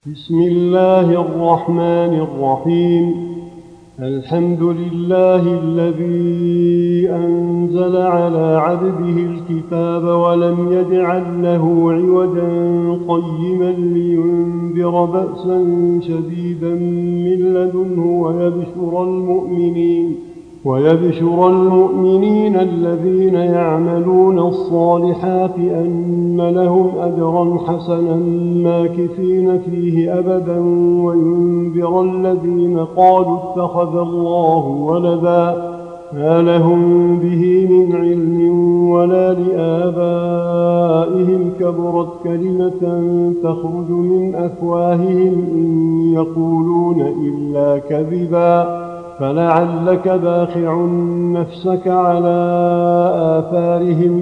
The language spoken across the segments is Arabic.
بسم الله الرحمن الرحيم. الحمد لله الذي أنزل على عبده الكتاب ولم يجعل له عوجا قيما لينذر بأسا شديدا من لدنه ويبشر المؤمنين الذين يعملون الصالحات أن لهم أجرا حسنا ماكثين فيه أبدا، وينذر الذين قالوا اتخذ الله ولدا ما لهم به من علم ولا لآبائهم، كبرت كلمة تخرج من أفواههم إن يقولون إلا كذبا. فلعلك باخع نفسك على آثارهم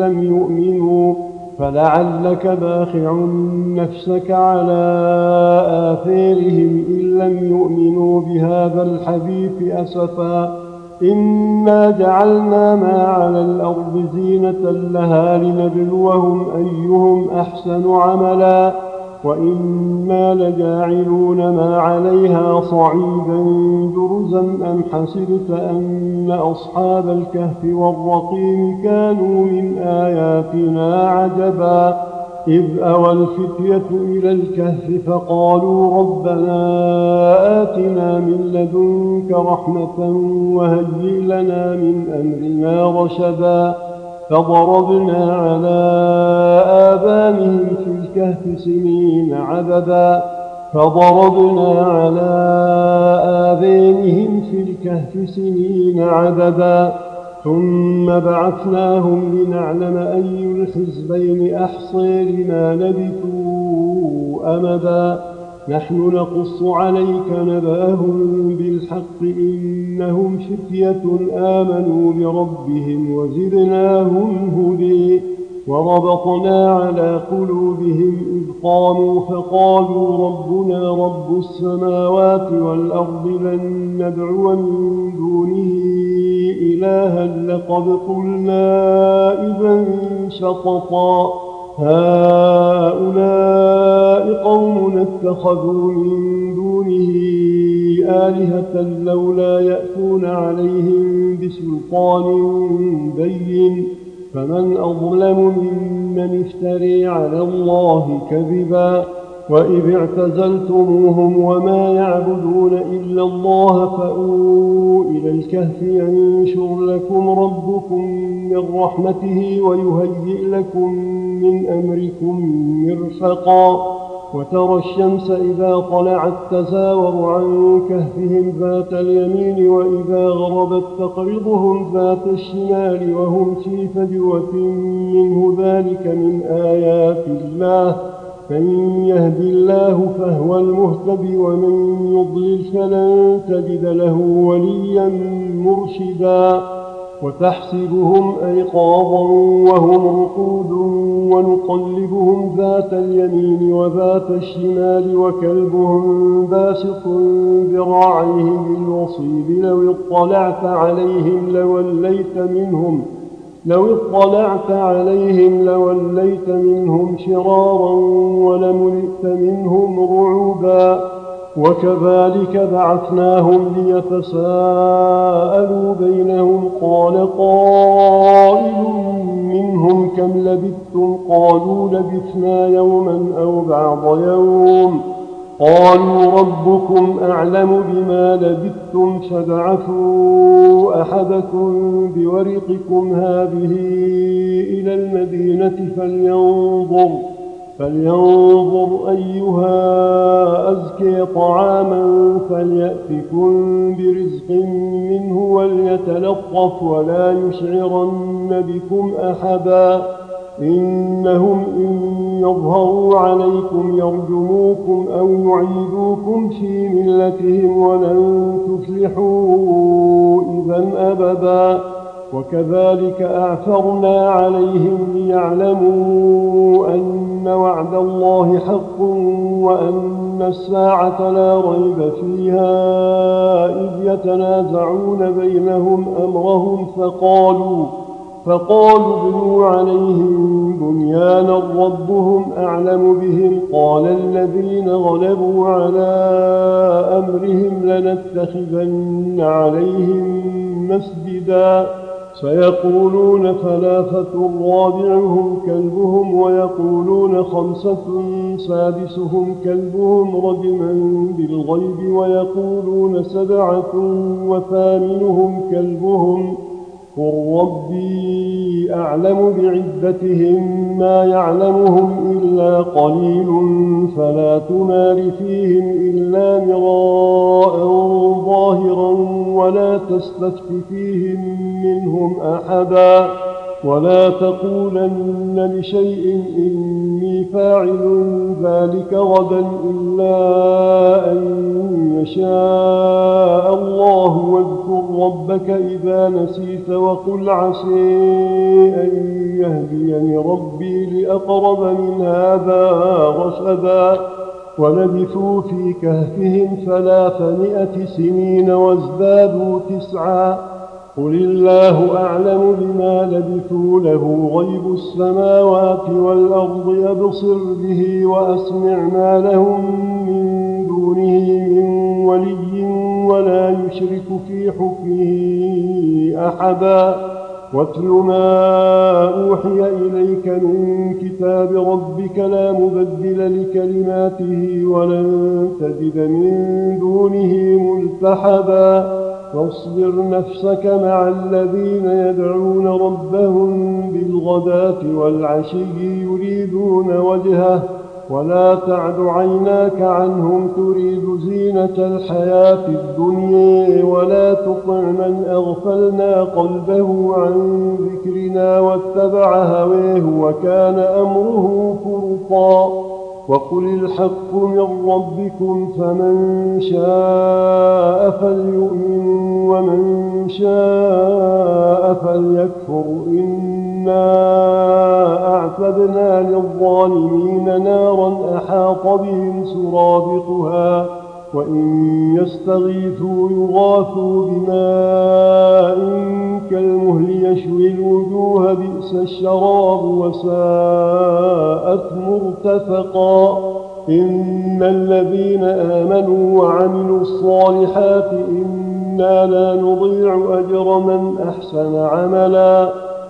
إن لم يؤمنوا بهذا الحديث أسفا. إنا جعلنا ما على الأرض زينة لها لنبلوهم أيهم أحسن عملا، وإنا لجاعلون ما عليها صعيدا جرزا. أم حسبت أن أصحاب الكهف والرقيم كانوا من آياتنا عجبا، إذ أوى الفتية إلى الكهف فقالوا ربنا آتنا من لدنك رحمة وهيئ لنا من أمرنا رشدا. فضربنا على آذانهم في الكهف سنين عددا، ثم بعثناهم لنعلم أي الحزبين أحصي لما لبثوا أمدا. نحن نقص عليك نبأهم بالحق، إنهم فتية آمنوا بربهم وزدناهم هدى. وربطنا على قلوبهم إذ قاموا فقالوا ربنا رب السماوات والأرض لن ندعو من دونه إلها لقد قلنا إذا شططا. هؤلاء قوم اتخذوا من دونه آلهة لولا يأتون عليهم بسلطان بين، فمن أظلم ممن افتري على الله كذبا. وإذ اعتزلتموهم وما يعبدون إلا الله فأووا إلى الكهف ينشر لكم ربكم من رحمته ويهيئ لكم من أمركم مرفقا. وترى الشمس إذا طلعت تزاور عن كهفهم ذات اليمين وإذا غربت تقرضهم ذات الشمال وهم في فجوة منه، ذلك من آيات الله. من يهد الله فهو المهتد ومن يضلل فلن تجد له وليا مرشدا. وتحسبهم أيقاظا وهم رقود ونقلبهم ذات اليمين وذات الشمال وكلبهم باسط ذراعيه بالوصيد، لو اطلعت عليهم لوليت منهم شرارا ولملئت منهم رعبا. وكذلك بعثناهم ليتساءلوا بينهم، قال قائل منهم كم لبثتم؟ قالوا لبثنا يوما أو بعض يوم. قالوا ربكم أعلم بما لبثتم فابعثوا أحدكم بورقكم هذه إلى المدينة فلينظر أيها أزكي طعاما فليأتكم برزق منه وليتلطف ولا يشعرن بكم أحدا. إنهم إن يظهروا عليكم يرجموكم أو يعيدوكم في ملتهم ولن تفلحوا إذا أبدا. وكذلك أعثرنا عليهم ليعلموا أن وعد الله حق وأن الساعة لا ريب فيها، إذ يتنازعون بينهم أمرهم فقالوا ابنوا عليهم بنيانا ربهم أعلم بهم قال الذين غلبوا على أمرهم لنتخذن عليهم مسجدا سيقولون ثلاثة رابعهم كلبهم ويقولون خمسة سادسهم كلبهم رجما بالغيب ويقولون سبعة وثامنهم كلبهم قل ربي أعلم بعدتهم ما يعلمهم إلا قليل فلا تمار فيهم إلا مراء ظاهرا ولا تستفت فيهم منهم أحدا ولا تقولن لشيء إني فاعل ذلك غدا إلا أن يشاء الله واذكر ربك إذا نسيت وقل عسى أن يهديني ربي لأقرب من هذا رشدا ولبثوا في كهفهم 300 سنين وازدادوا 9 قل الله أعلم بما لبثوا له غيب السماوات والأرض يبصر به وأسمع ما لهم من دونه من ولي ولا يشرك في حكمه أحدا واتل ما أوحي إليك من كتاب ربك لا مبدل لكلماته ولن تجد من دونه ملتحدا واصبر نفسك مع الذين يدعون ربهم بالغداة والعشي يريدون وجهه ولا تعد عيناك عنهم تريد زينة الحياة الدنيا ولا تطع من أغفلنا قلبه عن ذكرنا واتبع هواه وكان أمره فرطا وقل الحق من ربكم فمن شاء فليؤمن ومن شاء فليكفر إنا أعتدنا للظالمين نارا أحاط بهم سرادقها وإن يستغيثوا يغاثوا بماء كالمهل يشوي الوجوه بئس الشراب وساءت مرتفقا إن الذين آمنوا وعملوا الصالحات إنا لا نضيع أجر من أحسن عملا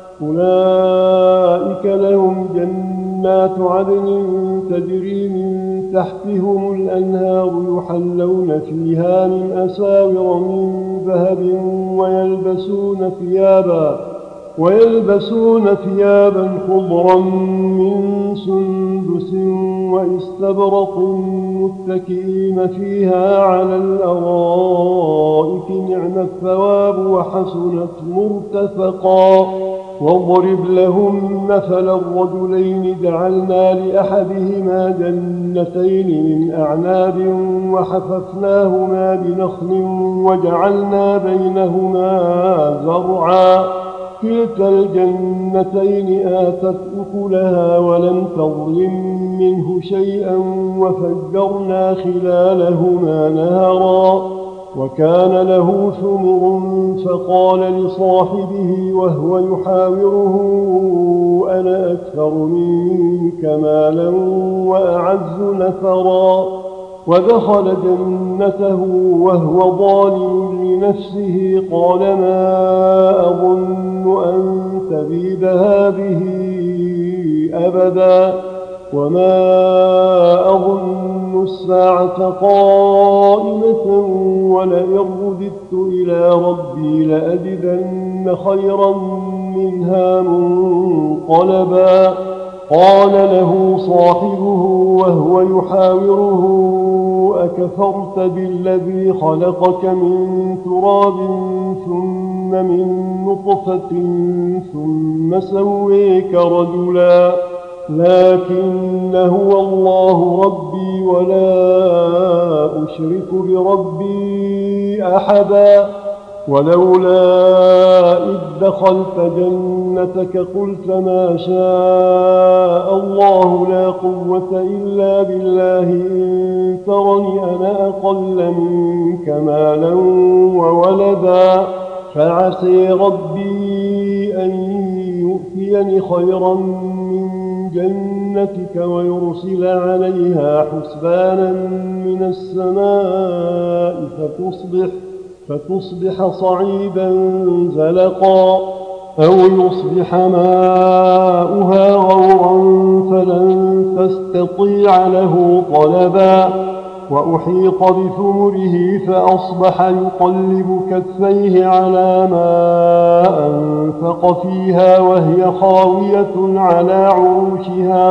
أولئك لهم جنات عدن تجري من تحتهم الأنهار يحلون فيها من أساور من ذهب ويلبسون ثيابا خضرا من سندس واستبرق متكئين فيها على الأرائك نعم الثواب وحسنت مرتفقا واضرب لهم مثل الرجلين جعلنا لأحدهما جنتين من أعناب وحففناهما بنخل وجعلنا بينهما زرعا كلتا الجنتين آتت أكلها ولم تظلم منه شيئا وفجرنا خلالهما نهرا وكان له ثمر فقال لصاحبه وهو يحاوره أنا أكثر منك مالا وأعز نفرا ودخل جنته وهو ظالم لنفسه قال ما أظن أن تبيد هذه أبدا وما أظن الساعة قائمة ولئن رددت إلى ربي لأجدن خيرا منها منقلبا قال له صاحبه وهو يحاوره أكفرت بالذي خلقك من تراب ثم من نطفة ثم سويك رجلا لكن هو الله ربي ولا أشرك بربي أحدا ولولا إذ دخلت جنتك قلت ما شاء الله لا قوة إلا بالله إن ترني أنا أقل منك مالا وولدا فعسى ربي أن يؤتيني خيرا من جنتك ويرسل عليها حسبانا من السماء فتصبح صعيدا زلقا أو يصبح ماؤها غورا فلن تستطيع له طلبا وأحيط بثمره فأصبح يقلب كفيه على ما أنفق فيها وهي خاوية على عروشها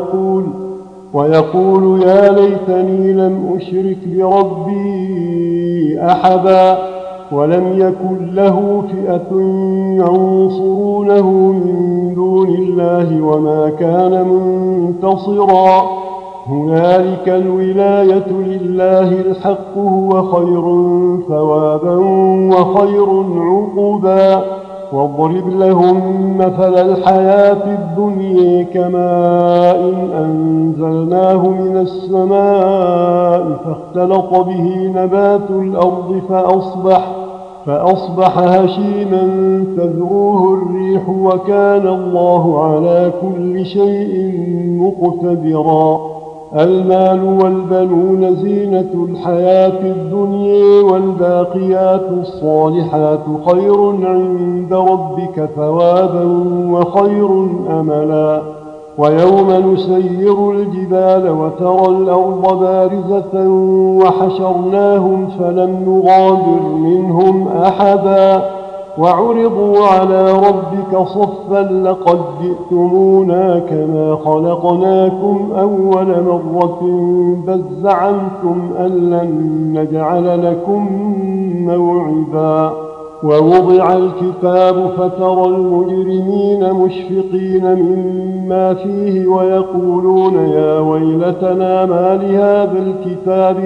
ويقول يا ليتني لم أشرك بربي أحدا ولم يكن له فئة ينصرونه من دون الله وما كان منتصرا هنالك الولاية لله الحق هو خير ثوابا وخير عقبا واضرب لهم مثل الحياة الدنيا كماء أنزلناه من السماء فاختلط به نبات الأرض فأصبح هشيما تذروه الريح وكان الله على كل شيء مقتدرا المال والبنون زينة الحياة الدنيا والباقيات الصالحات خير عند ربك ثوابا وخير أملا ويوم نسير الجبال وترى الأرض بارزة وحشرناهم فلم نغادر منهم أحدا وعرضوا على ربك صفا لقد جئتمونا كما خلقناكم أول مرة بل زعمتم أن لن نجعل لكم موعدا ووضع الكتاب فترى المجرمين مشفقين مما فيه ويقولون يا ويلتنا ما لهذا الكتاب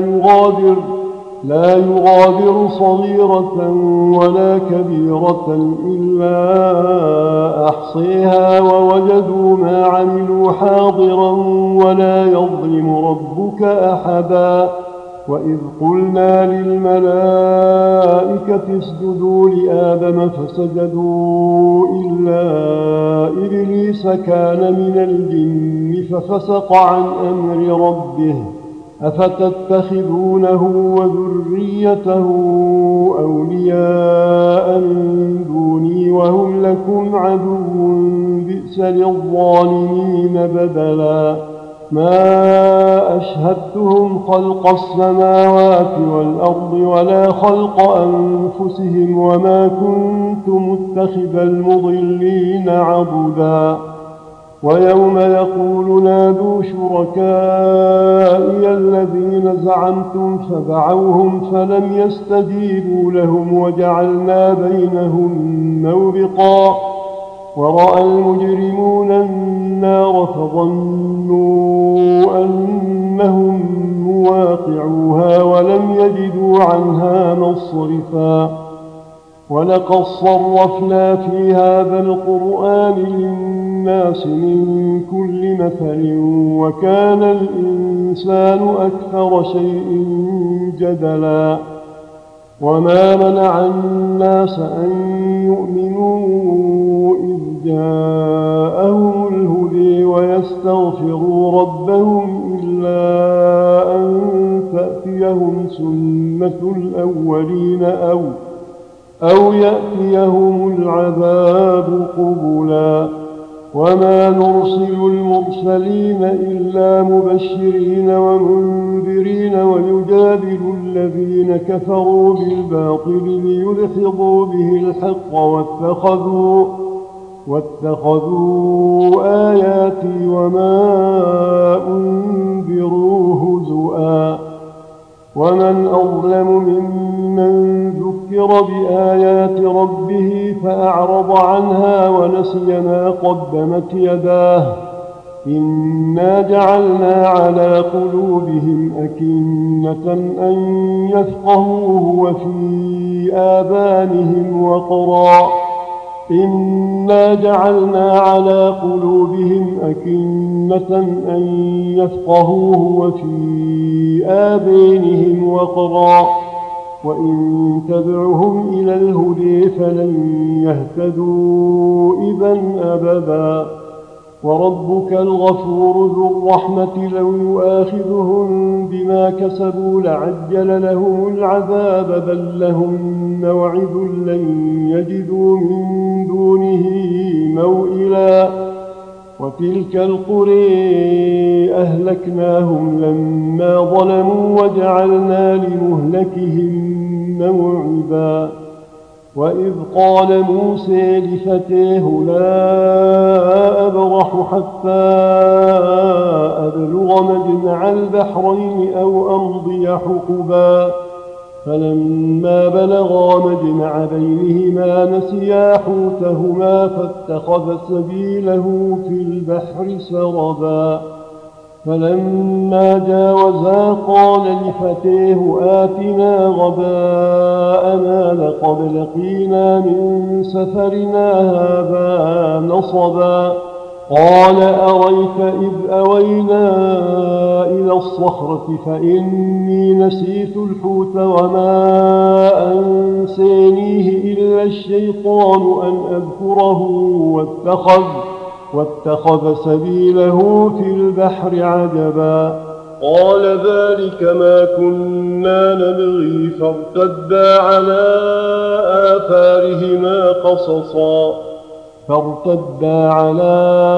لا يغادر صغيرة ولا كبيرة إلا أحصيها ووجدوا ما عملوا حاضرا ولا يظلم ربك أحدا وإذ قلنا للملائكة اسجدوا لآدم فسجدوا إلا إبليس كان من الجن ففسق عن أمر ربه أفتتخذونه وذريته أولياء من دوني وهم لكم عدو بئس للظالمين بدلا ما أشهدتهم خلق السماوات والأرض ولا خلق أنفسهم وما كنت متخذ المضلين عضدا ويوم يقول نادوا شركائي الذين زعمتم فدعوهم فلم يستجيبوا لهم وجعلنا بينهم موبقا ورأى المجرمون النار فظنوا أنهم مواقعوها ولم يجدوا عنها مصرفا ولقد صرفنا في هذا القرآن للناس من كل مثل وكان الإنسان أكثر شيء جدلا وما منع الناس أن يؤمنوا إذ جاءهم الهدى ويستغفروا ربهم إلا أن تأتيهم سنة الأولين أو يأتيهم العذاب قبلا وما نرسل المرسلين إلا مبشرين ومنذرين ويجادل الذين كفروا بالباطل ليدحضوا به الحق واتخذوا آياتي وما أنذروا هزؤا ومن أظلم ممن ذكر بآيات ربه فأعرض عنها ونسي ما قدمت يداه إنا جعلنا على قلوبهم أكنة أن يفقهوه وفي آذانهم وقرا إنا جعلنا على قلوبهم أكنة أن يفقهوه وفي آذانهم وقرا وإن تدعهم إلى الهدى فلن يهتدوا إذا أبدا. وربك الغفور ذو الرحمة لو يؤاخذهم بما كسبوا لعجل لهم العذاب بل لهم موعد لن يجدوا من دونه موئلا. وتلك القرى أهلكناهم لما ظلموا وجعلنا لمهلكهم موعدا. وإذ قال موسى لفتاه لا أبرح حتى أبلغ مجمع البحرين أو أمضي حقبا. فلما بلغا مجمع بينهما نسيا حوتهما فاتخذ سبيله في البحر سربا. فلما جاوزا قال لفتاه آتنا غداءنا لقد لقينا من سفرنا هذا نصبا. قال أريت إذ أوينا إلى الصخرة فإني نسيت الحوت وما أنسانيه إلا الشيطان أن أذكره واتخذ سبيله في البحر عجبا. قال ذلك ما كنا نبغي فارتدا على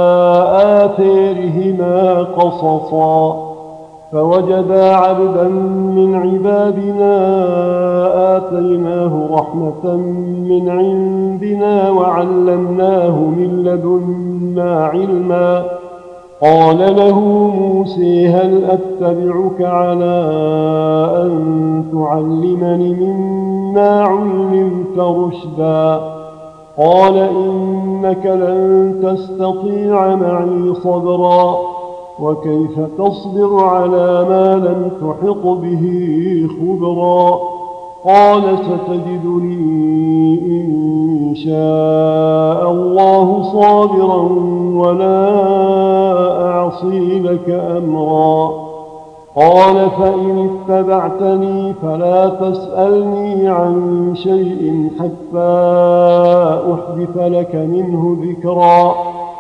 آثارهما قصصا. فوجدا عبدا من عبادنا آتيناه رحمة من عندنا وعلمناه من لدنا علما. قال له موسى هل أتبعك على أن تعلمني مما علمت رشدا. قال إنك لن تستطيع معي صبرا وكيف تصبر على ما لم تحط به خبرا. قال ستجدني إن شاء الله صابرا ولا أعصي لك أمرا. قال فإن اتبعتني فلا تسألني عن شيء حتى أحدث لك منه ذكرا.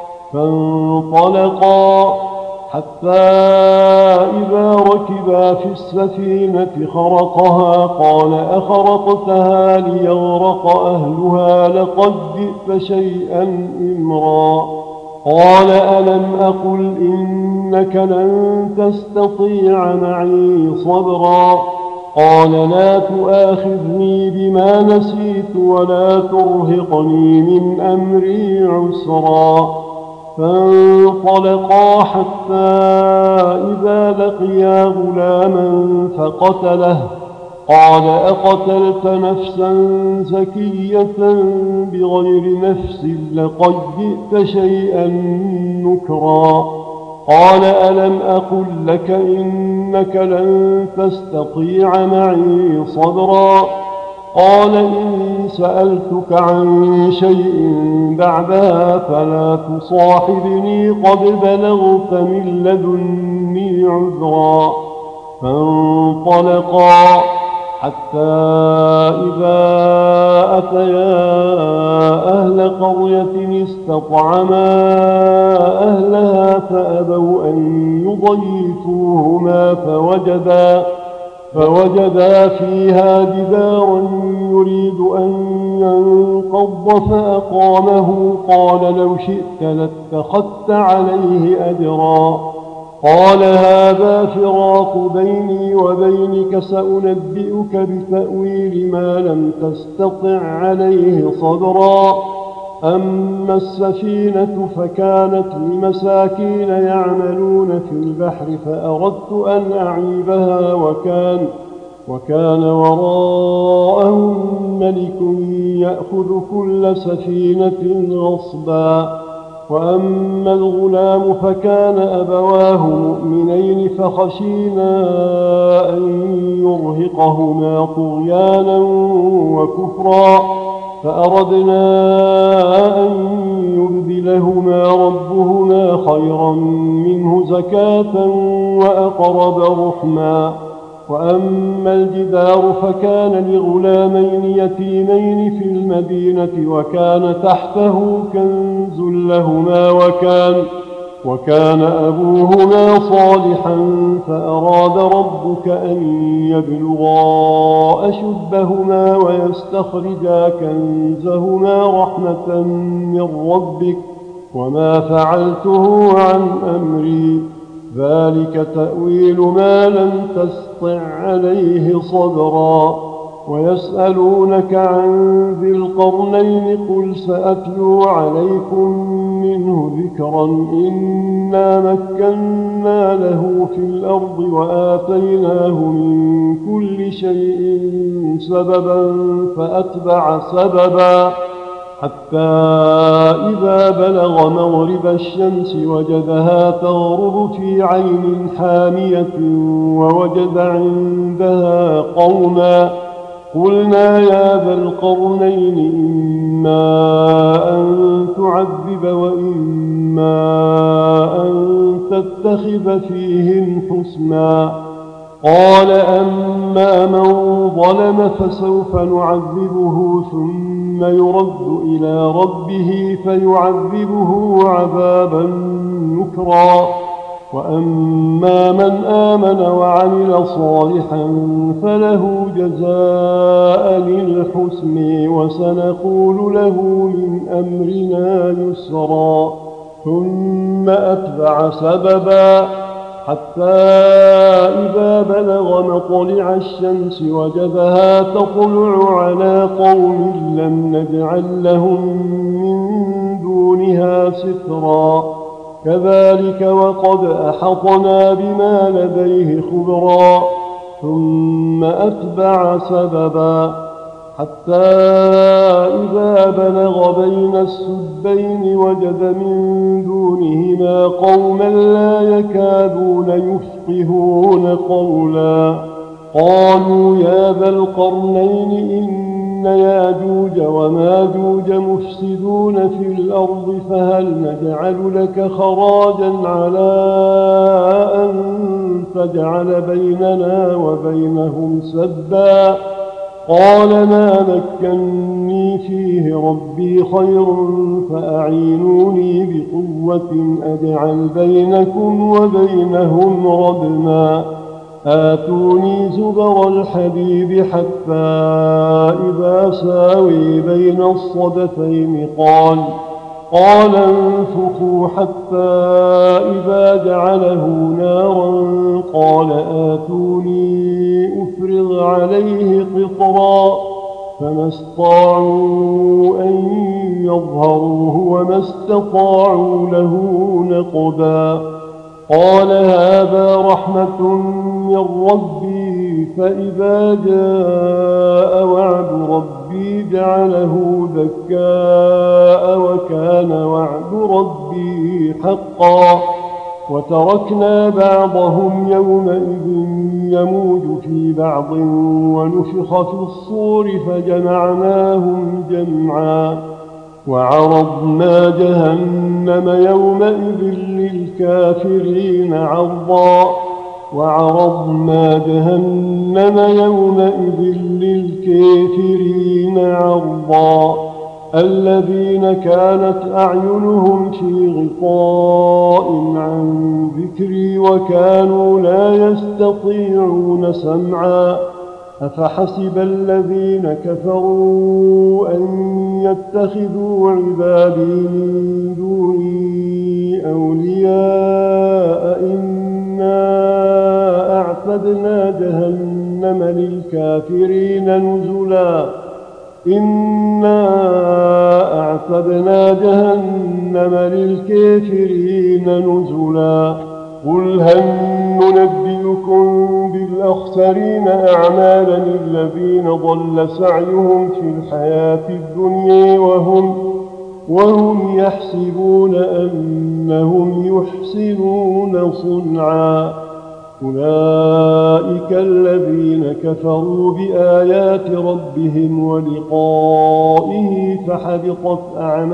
فانطلقا حتى إذا ركبا في السفينة خرقها قال أخرقتها ليغرق أهلها لقد جئت شيئا إمرا. قال ألم أقل إنك لن تستطيع معي صبرا. قال لا تؤاخذني بما نسيت ولا ترهقني من أمري عسرا. فانطلقا حتى إذا لقيا غلاما فقتله. قال أقتلت نفسا زكية بغير نفس لقد جئت شيئا نكرا. قال ألم أقل لك إنك لن تستطيع معي صبرا. قال إن سألتك عن شيء بعدها فلا تصاحبني قد بلغت من لدني عذرا. فانطلقا حتى إذا أتيا أهل قرية استطعما أهلها فأبوا أن يضيفوهما فوجدا فيها جدارا يريد أن ينقض فأقامه. قال لو شئت لاتخذت عليه أجرا. قال هذا فراق بيني وبينك سأنبئك بتأويل ما لم تستطع عليه صبرا. أما السفينة فكانت لمساكين يعملون في البحر فأردت أن أعيبها وكان وراءهم ملك يأخذ كل سفينة غصبا. وأما الغلام فكان أبواه مؤمنين فخشينا أن يرهقهما طغيانا وكفرا فأردنا أن يبدلهما ربهما خيرا منه زكاة وأقرب رحما. وأما الجدار فكان لغلامين يتيمين في المدينة وكان تحته كنز لهما وكان أبوهما صالحا فأراد ربك أن يبلغا أشدهما ويستخرجا كنزهما رحمة من ربك وما فعلته عن أمري ذلك تأويل ما لم تسطع عليه صبرا ويسألونك عن ذي القرنين قل سأتلو عليكم منه ذكرا إنا مكنا له في الأرض وآتيناه من كل شيء سببا فأتبع سببا حتى إذا بلغ مغرب الشمس وجدها تغرب في عين حامية ووجد عندها قوما قلنا يا ذا القرنين إما أن تعذب وإما أن تتخذ فيهم حسنا قال أما من ظلم فسوف نعذبه ثم يرد إلى ربه فيعذبه عذابا نكرا وأما من آمن وعمل صالحا فله جزاء الحسن وسنقول له من أمرنا يسرا ثم أتبع سببا حتى إذا بلغ مطلع الشمس وجدها تطلع على قوم لم نجعل لهم من دونها سترا كذلك وقد أحطنا بما لديه خبرا ثم أتبع سببا حتى إذا بلغ بين السدين وجد من دونهما قوما لا يكادون يفقهون قولا قالوا يا ذا القرنين إن ياجوج وماجوج مفسدون في الأرض فهل نجعل لك خراجا على أن تجعل بيننا وبينهم سدا قال ما مكني فيه ربي خير فأعينوني بقوة أجعل بينكم وبينهم ردما آتوني زبر الحديد حتى إذا ساوي بين الصدفين قال انفخوا حتى إذا جعله نارا قال آتوني أفرغ عليه قطرا فما استطاعوا أن يظهروه وما استطاعوا له نقبا قال هذا رحمة من ربي فإذا جاء وعد ربي جعله دكاء وكان وعد ربي حقا وتركنا بعضهم يومئذ يموج في بعض ونفخ في الصور فجمعناهم جمعا وعرضنا جهنم يومئذ للكافرين عرضا الذين كانت أعينهم في غطاء عن ذكري وكانوا لا يستطيعون سمعا أفحسب الذين كفروا أن يتخذوا عبادي من دوني أولياء إنا أعتدنا جهنم للكافرين نزلا قل هل ننبئكم بالأخسرين أعمالا الذين ضل سعيهم في الحياة الدنيا وهم يحسبون أنهم يحسنون صنعا أولئك الذين كفروا بآيات ربهم ولقائه فحبطت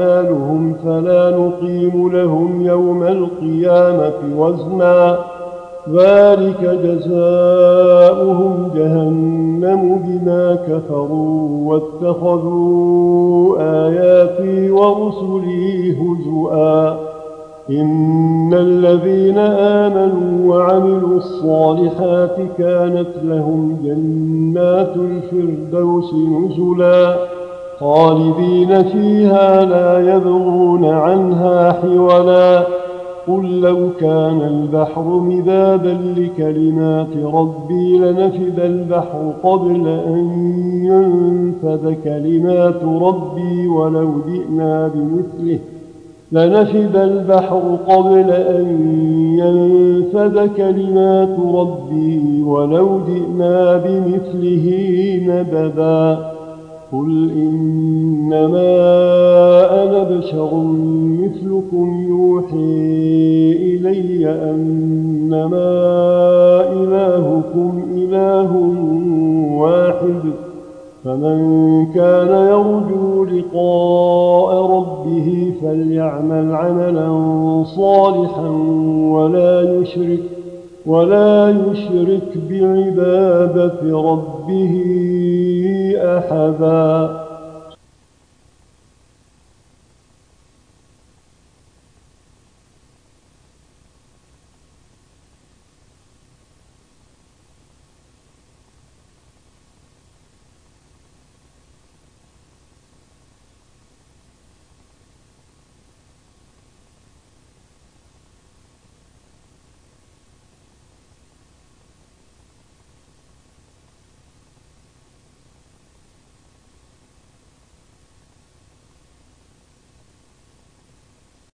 أعمالهم فلا نقيم لهم يوم القيامة وزنا ذلك جزاؤهم جهنم بما كفروا واتخذوا آياتي ورسلي هزؤا إن الذين آمنوا وعملوا الصالحات كانت لهم جنات الفردوس نزلا خالدين فيها لا يبغون عنها حولا قل لو كان البحر مدادا لكلمات ربي لنفد البحر قبل أن ينفد كلمات ربي ولو جئنا بمثله لنفد البحر قبل أن ينفد كلمات ربي ولو جئنا بمثله مددا قل إنما أنا بشر مثلكم يوحي إلي أنما إلهكم إله واحد فمن كان يرجو لقاء ربه فليعمل عملا صالحا ولا يشرك بعبادة ربه أحدا.